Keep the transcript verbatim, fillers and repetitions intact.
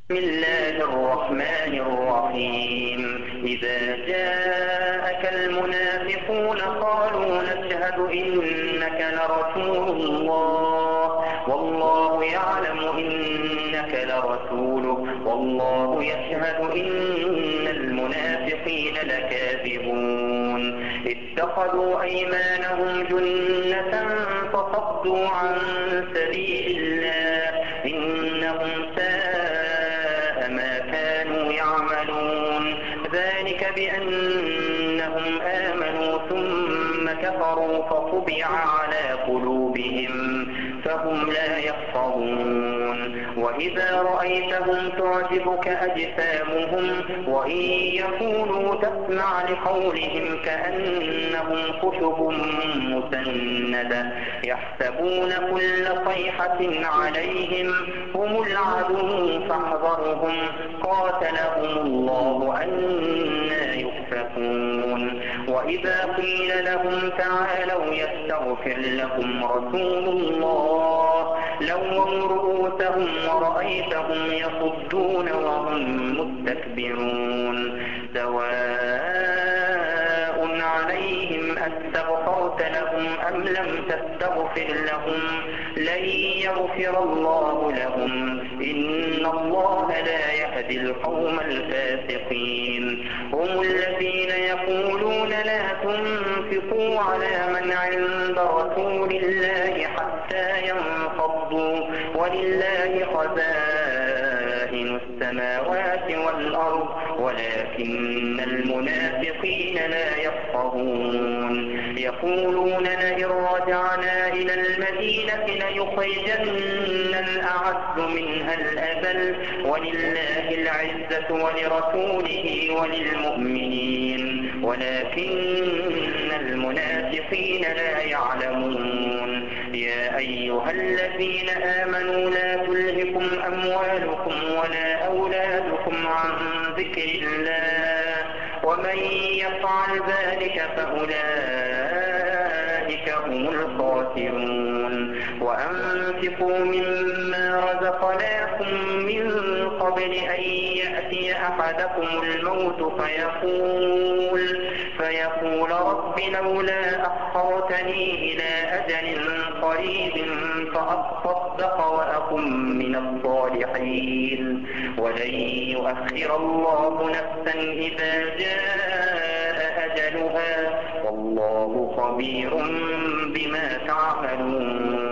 بسم الله الرحمن الرحيم إذا جاءك المنافقون قالوا نشهد إنك لرسول الله والله يعلم إنك لرسوله والله يشهد إن المنافقين لكاذبون اتخذوا أيمانهم جنة فصدوا عن سبيل الله إنهم ساء ما كانوا يعملون ذلك بأنهم آمنوا ثم كفروا فطبع على قلوبهم فهم لا يفقهون وإذا رأيتهم تعجبك أجسامهم وإن يقولوا تسمع لقولهم كأنهم خشب مسندة يحسبون كل صيحة عليهم هم العدو فاحذرهم قاتلهم الله أنى يؤفكون وإذا قيل لهم تعالوا يستغفر لكم رسول الله لووا رؤوسهم ورأيتهم يصدون وهم مستكبرون سواء عليهم أستغفرت لهم أم لم تستغفر لهم لن يغفر الله لهم إن الله لا يهدي القوم الفاسقين هم الذين يقولون لا تنفقوا على من عند رسول الله حتى ينفضوا ولله خزائن السماوات والأرض ولكن المنافقين لا يفقهون يقولون لئن رجعنا إلى المدينة ليخرجن الأعز منها الأذل ولله العزة ولرسوله وللمؤمنين ولكن المنافقين لا يعلمون يا أيها الذين آمنوا لا تلهكم أموالكم ولا أولادكم عن ذكر الله ومن يفعل ذلك فأولئك هم الخاسرون وأنفقوا مما رزقناكم من قبل أن يأتي أحدكم الموت فيقول فيقول رب لولا أخرتني إلى أجل قريب فأصدق وأكن من الصالحين ولن يؤخر الله نفسا إذا جاء أجلها والله خبير بما تعملون